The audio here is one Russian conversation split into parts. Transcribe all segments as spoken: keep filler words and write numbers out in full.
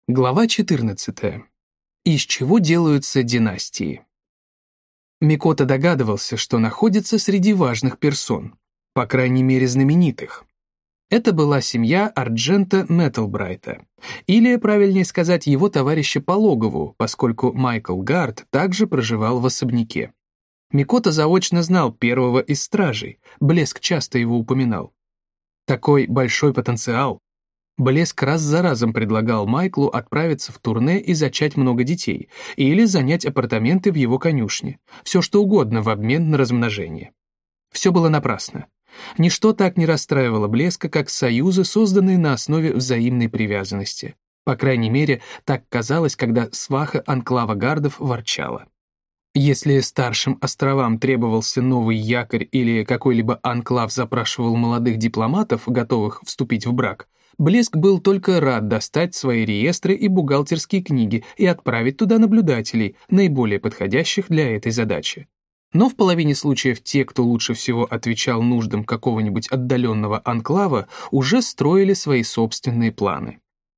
Глава четырнадцатая. Из чего делаются династии? Микото догадывался, что находится среди важных персон, по крайней мере знаменитых. Это была семья Арджента Меттлбрайта, или, правильнее сказать, его товарища по логову, поскольку Майкл Гард также проживал в особняке. Микото заочно знал первого из стражей, Блеск часто его упоминал. Такой большой потенциал. Блеск раз за разом предлагал Майклу отправиться в турне и зачать много детей, или занять апартаменты в его конюшне, все что угодно в обмен на размножение. Все было напрасно. Ничто так не расстраивало Блеска, как союзы, созданные на основе взаимной привязанности. По крайней мере, так казалось, когда сваха анклава Гардов ворчала. Если старшим островам требовался новый якорь или какой-либо анклав запрашивал молодых дипломатов, готовых вступить в брак, Блеск был только рад достать свои реестры и бухгалтерские книги и отправить туда наблюдателей, наиболее подходящих для этой задачи. Но в половине случаев те, кто лучше всего отвечал нуждам какого-нибудь отдаленного анклава, уже строили свои собственные планы.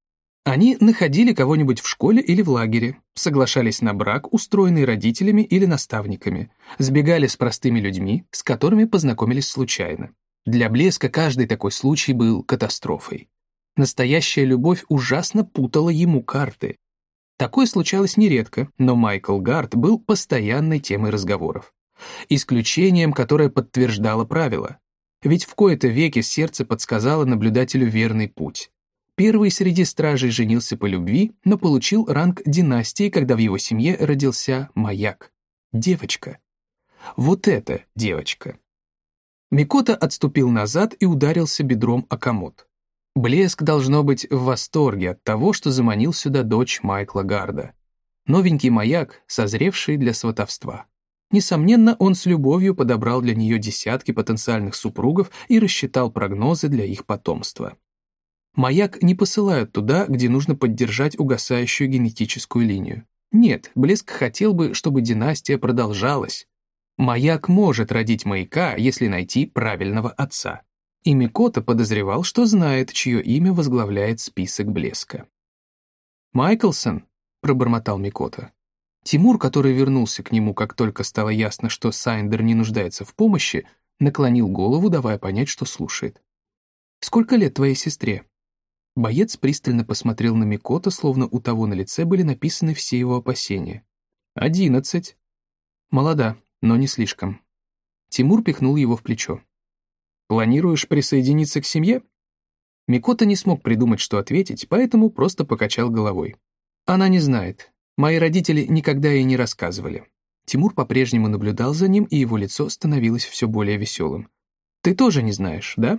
Они находили кого-нибудь в школе или в лагере, соглашались на брак, устроенный родителями или наставниками, сбегали с простыми людьми, с которыми познакомились случайно. Для Блеска каждый такой случай был катастрофой. Настоящая любовь ужасно путала ему карты. Такое случалось нередко, но Майкл Гард был постоянной темой разговоров. Исключением, которое подтверждало правило. Ведь в кои-то веки сердце подсказало наблюдателю верный путь. Первый среди стражей женился по любви, но получил ранг династии, когда в его семье родился маяк. Девочка. Вот эта девочка. Микото отступил назад и ударился бедром о комод. Блеск должно быть в восторге от того, что заманил сюда дочь Майкла Гарда. Новенький маяк, созревший для сватовства. Несомненно, он с любовью подобрал для нее десятки потенциальных супругов и рассчитал прогнозы для их потомства. Маяк не посылают туда, где нужно поддержать угасающую генетическую линию. Нет, Блеск хотел бы, чтобы династия продолжалась. Маяк может родить маяка, если найти правильного отца. И Микото подозревал, что знает, чье имя возглавляет список Блеска. «Майклсон», — пробормотал Микото. Тимур, который вернулся к нему, как только стало ясно, что Сайндер не нуждается в помощи, наклонил голову, давая понять, что слушает. «Сколько лет твоей сестре?» Боец пристально посмотрел на Микото, словно у того на лице были написаны все его опасения. «Одиннадцать». «Молода, но не слишком». Тимур пихнул его в плечо. «Планируешь присоединиться к семье?» Микото не смог придумать, что ответить, поэтому просто покачал головой. «Она не знает. Мои родители никогда ей не рассказывали». Тимур по-прежнему наблюдал за ним, и его лицо становилось все более веселым. «Ты тоже не знаешь, да?»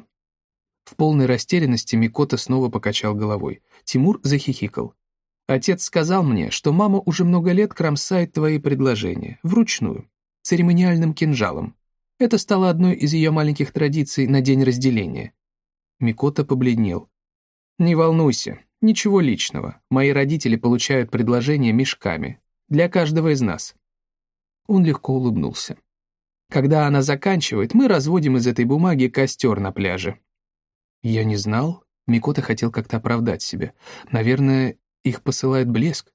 В полной растерянности Микото снова покачал головой. Тимур захихикал. «Отец сказал мне, что мама уже много лет кромсает твои предложения, вручную, церемониальным кинжалом. Это стало одной из ее маленьких традиций на день разделения». Микото побледнел. «Не волнуйся, ничего личного. Мои родители получают предложения мешками. Для каждого из нас». Он легко улыбнулся. «Когда она заканчивает, мы разводим из этой бумаги костер на пляже». «Я не знал». Микото хотел как-то оправдать себя. «Наверное, их посылает Блеск?»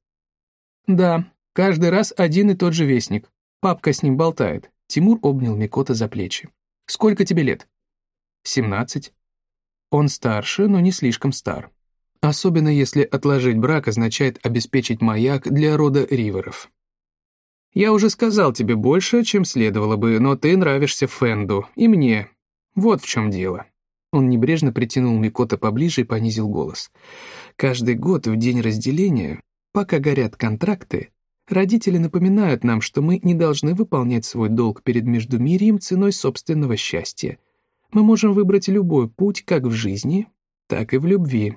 «Да, каждый раз один и тот же вестник. Папка с ним болтает». Тимур обнял Микото за плечи. «Сколько тебе лет?» «Семнадцать». Он старше, но не слишком стар. Особенно если отложить брак означает обеспечить маяк для рода Риверов. «Я уже сказал тебе больше, чем следовало бы, но ты нравишься Фенду, и мне. Вот в чем дело». Он небрежно притянул Микото поближе и понизил голос. «Каждый год в день разделения, пока горят контракты, родители напоминают нам, что мы не должны выполнять свой долг перед Междумирьем ценой собственного счастья. Мы можем выбрать любой путь как в жизни, так и в любви».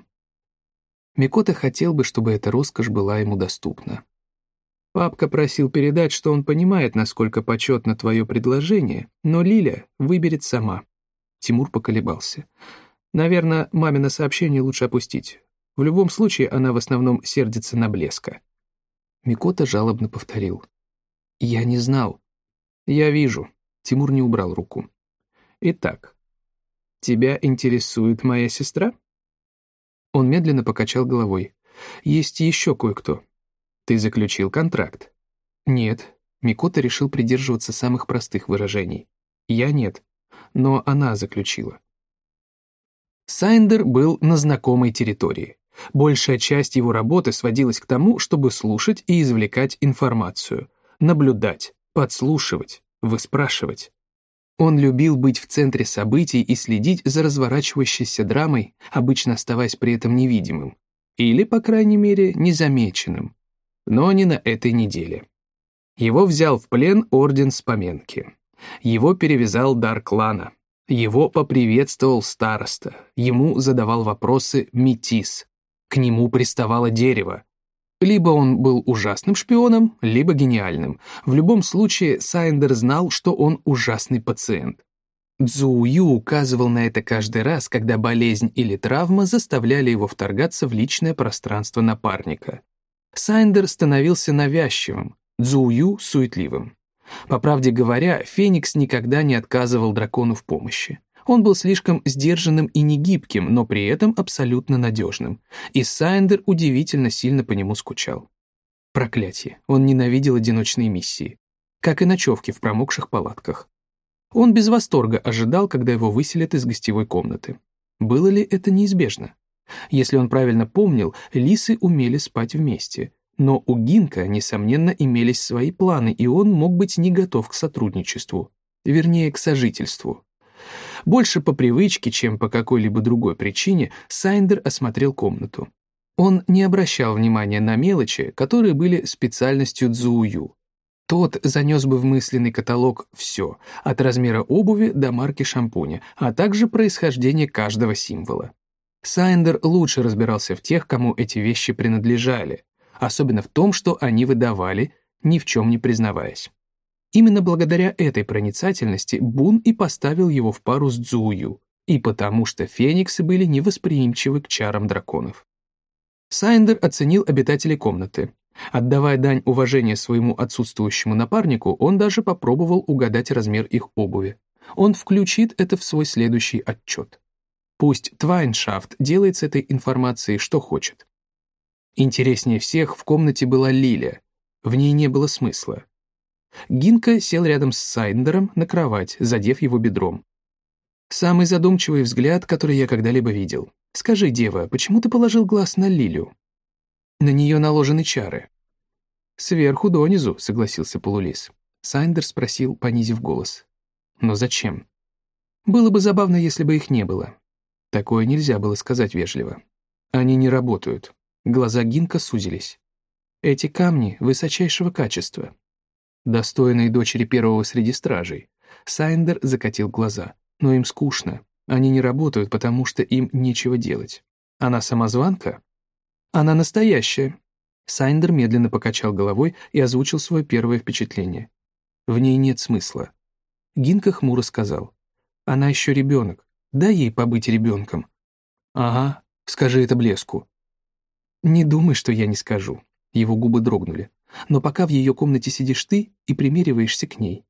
Микото хотел бы, чтобы эта роскошь была ему доступна. «Папка просил передать, что он понимает, насколько почетно твое предложение, но Лиля выберет сама». Тимур поколебался. «Наверное, мамино сообщение лучше опустить. В любом случае, она в основном сердится на Блеска». Микото жалобно повторил. «Я не знал». «Я вижу». Тимур не убрал руку. «Итак, тебя интересует моя сестра?» Он медленно покачал головой. Есть еще кое-кто. Ты заключил контракт? Нет. Микото решил придерживаться самых простых выражений. Я нет, но она заключила. Сайндер был на знакомой территории. Большая часть его работы сводилась к тому, чтобы слушать и извлекать информацию, наблюдать, подслушивать, выспрашивать. Он любил быть в центре событий и следить за разворачивающейся драмой, обычно оставаясь при этом невидимым. Или, по крайней мере, незамеченным. Но не на этой неделе. Его взял в плен Орден Споменки. Его перевязал дар клана. Его поприветствовал староста. Ему задавал вопросы метис. К нему приставало дерево. Либо он был ужасным шпионом, либо гениальным. В любом случае, Сайндер знал, что он ужасный пациент. Цзу Ю указывал на это каждый раз, когда болезнь или травма заставляли его вторгаться в личное пространство напарника. Сайндер становился навязчивым, Цзу Ю — суетливым. По правде говоря, Феникс никогда не отказывал дракону в помощи. Он был слишком сдержанным и негибким, но при этом абсолютно надежным. И Сайндер удивительно сильно по нему скучал. Проклятие, он ненавидел одиночные миссии. Как и ночевки в промокших палатках. Он без восторга ожидал, когда его выселят из гостевой комнаты. Было ли это неизбежно? Если он правильно помнил, лисы умели спать вместе. Но у Гинка, несомненно, имелись свои планы, и он мог быть не готов к сотрудничеству. Вернее, к сожительству. Больше по привычке, чем по какой-либо другой причине, Сайндер осмотрел комнату. Он не обращал внимания на мелочи, которые были специальностью Цзу Ю. Тот занес бы в мысленный каталог все, от размера обуви до марки шампуня, а также происхождение каждого символа. Сайндер лучше разбирался в тех, кому эти вещи принадлежали, особенно в том, что они выдавали, ни в чем не признаваясь. Именно благодаря этой проницательности Бун и поставил его в пару с Цзу Ю, и потому что фениксы были невосприимчивы к чарам драконов. Сайндер оценил обитателей комнаты. Отдавая дань уважения своему отсутствующему напарнику, он даже попробовал угадать размер их обуви. Он включит это в свой следующий отчет. Пусть Твайншафт делает с этой информацией что хочет. Интереснее всех в комнате была Лиля. В ней не было смысла. Гинка сел рядом с Сайндером на кровать, задев его бедром. «Самый задумчивый взгляд, который я когда-либо видел. Скажи, дева, почему ты положил глаз на Лилю?» «На нее наложены чары». «Сверху донизу», — согласился полулис. Сайндер спросил, понизив голос. «Но зачем?» «Было бы забавно, если бы их не было». Такое нельзя было сказать вежливо. «Они не работают». Глаза Гинка сузились. «Эти камни высочайшего качества». Достойные дочери первого среди стражей. Сайндер закатил глаза. Но им скучно. Они не работают, потому что им нечего делать. Она самозванка? Она настоящая. Сайндер медленно покачал головой и озвучил свое первое впечатление. В ней нет смысла. Гинка хмуро сказал. Она еще ребенок. Дай ей побыть ребенком. Ага, скажи это блеску. Не думай, что я не скажу. Его губы дрогнули. Но пока в ее комнате сидишь ты и примериваешься к ней.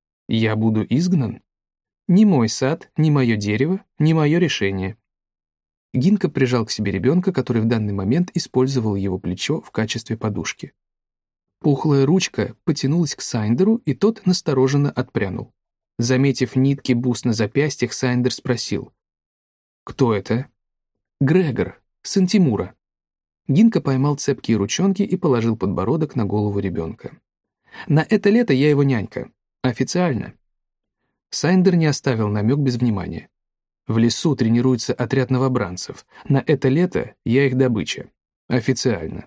Я буду изгнан? Ни мой сад, ни мое дерево, ни мое решение. Гинка прижал к себе ребенка, который в данный момент использовал его плечо в качестве подушки. Пухлая ручка потянулась к Сайндеру, и тот настороженно отпрянул. Заметив нитки бус на запястьях, Сайндер спросил. «Кто это?» «Грегор, сын Тимура». Гинка поймал цепкие ручонки и положил подбородок на голову ребенка. «На это лето я его нянька. Официально». Сайндер не оставил намек без внимания. «В лесу тренируется отряд новобранцев. На это лето я их добыча. Официально».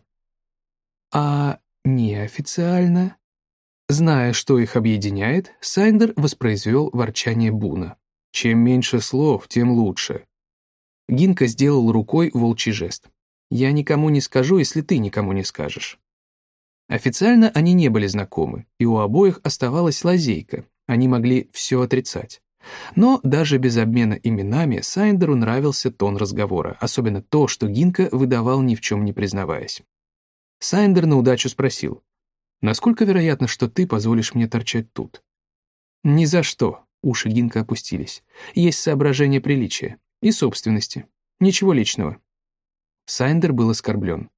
«А неофициально?» Зная, что их объединяет, Сайндер воспроизвел ворчание Буна. «Чем меньше слов, тем лучше». Гинка сделал рукой волчий жест. «Я никому не скажу, если ты никому не скажешь». Официально они не были знакомы, и у обоих оставалась лазейка, они могли все отрицать. Но даже без обмена именами Сайндеру нравился тон разговора, особенно то, что Гинка выдавал ни в чем не признаваясь. Сайндер на удачу спросил, «Насколько вероятно, что ты позволишь мне торчать тут?» «Ни за что», — уши Гинка опустились. «Есть соображение приличия и собственности. Ничего личного». Сайндер был оскорблен.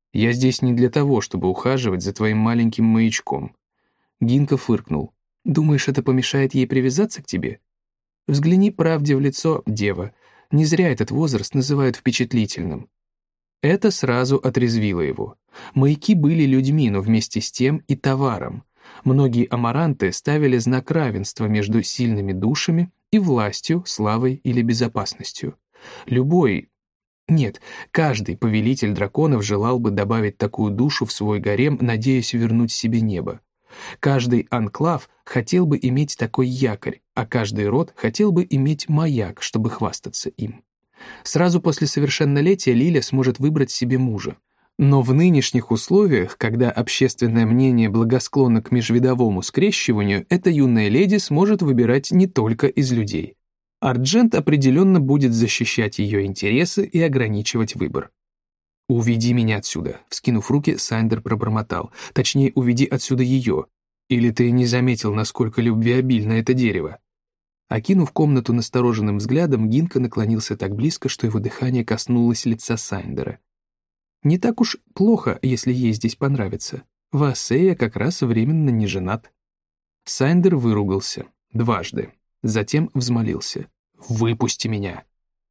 Я здесь не для того, чтобы ухаживать за твоим маленьким маячком». Гинка фыркнул. «Думаешь, это помешает ей привязаться к тебе? Взгляни правде в лицо, дева. Не зря этот возраст называют впечатлительным». Это сразу отрезвило его. Маяки были людьми, но вместе с тем и товаром. Многие амаранты ставили знак равенства между сильными душами и властью, славой или безопасностью. Любой, нет, каждый повелитель драконов желал бы добавить такую душу в свой гарем, надеясь вернуть себе небо. Каждый анклав хотел бы иметь такой якорь, а каждый род хотел бы иметь маяк, чтобы хвастаться им. Сразу после совершеннолетия Лиля сможет выбрать себе мужа. Но в нынешних условиях, когда общественное мнение благосклонно к межвидовому скрещиванию, эта юная леди сможет выбирать не только из людей. Арджент определенно будет защищать ее интересы и ограничивать выбор. «Уведи меня отсюда», — вскинув руки, Сайндер пробормотал. «Точнее, уведи отсюда ее. Или ты не заметил, насколько любвеобильно это дерево?» Окинув комнату настороженным взглядом, Гинка наклонился так близко, что его дыхание коснулось лица Сайндера. «Не так уж плохо, если ей здесь понравится. Вассея как раз временно не женат». Сайндер выругался. Дважды. Затем взмолился. «Выпусти меня!»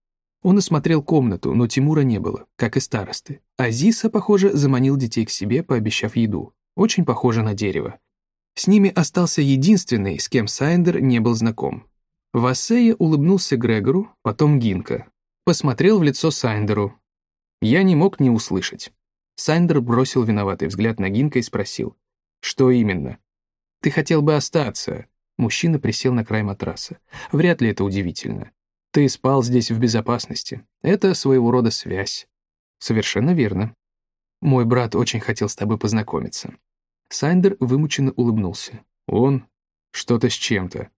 Он осмотрел комнату, но Тимура не было, как и старосты. Азиса, похоже, заманил детей к себе, пообещав еду. Очень похоже на дерево. С ними остался единственный, с кем Сайндер не был знаком. Вассея улыбнулся Грегору, потом Гинка. Посмотрел в лицо Сайндеру. Я не мог не услышать. Сайндер бросил виноватый взгляд на Гинка и спросил. «Что именно?» «Ты хотел бы остаться». Мужчина присел на край матраса. «Вряд ли это удивительно. Ты спал здесь в безопасности. Это своего рода связь». «Совершенно верно. Мой брат очень хотел с тобой познакомиться». Сайндер вымученно улыбнулся. «Он? Что-то с чем-то».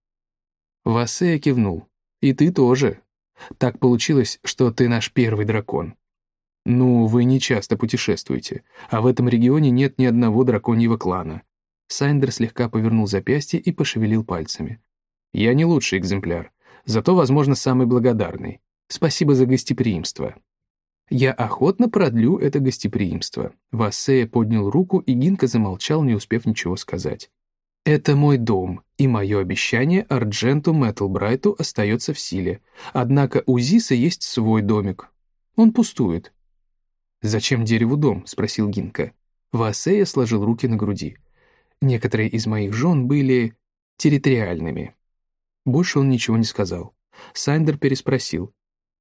Вассея кивнул. «И ты тоже. Так получилось, что ты наш первый дракон». «Ну, вы не часто путешествуете, а в этом регионе нет ни одного драконьего клана». Сайндер слегка повернул запястье и пошевелил пальцами. «Я не лучший экземпляр, зато, возможно, самый благодарный. Спасибо за гостеприимство». «Я охотно продлю это гостеприимство». Вассея поднял руку, и Гинка замолчал, не успев ничего сказать. «Это мой дом, и мое обещание Ардженту Мэттлбрайту остается в силе. Однако у Зиса есть свой домик. Он пустует». «Зачем дереву дом?» — спросил Гинка. Вассея сложил руки на груди. «Некоторые из моих жен были территориальными». Больше он ничего не сказал. Сайндер переспросил.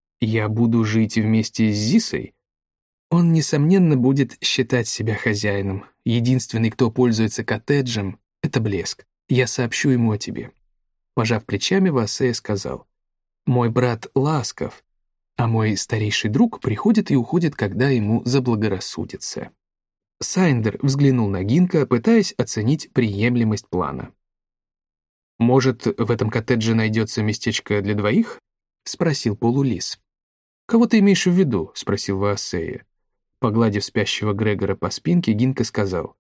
«Я буду жить вместе с Зисой?» Он, несомненно, будет считать себя хозяином. Единственный, кто пользуется коттеджем, — это Блеск. Я сообщу ему о тебе». Пожав плечами, Вассея сказал. «Мой брат ласков, а мой старейший друг приходит и уходит, когда ему заблагорассудится». Сайндер взглянул на Гинка, пытаясь оценить приемлемость плана. «Может, в этом коттедже найдется местечко для двоих?» — спросил полулис. «Кого ты имеешь в виду?» — спросил Вассея. Погладив спящего Грегора по спинке, Гинка сказал.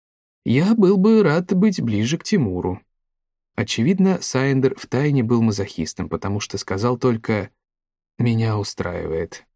«Я был бы рад быть ближе к Тимуру». Очевидно, Сайндер втайне был мазохистом, потому что сказал только «меня устраивает».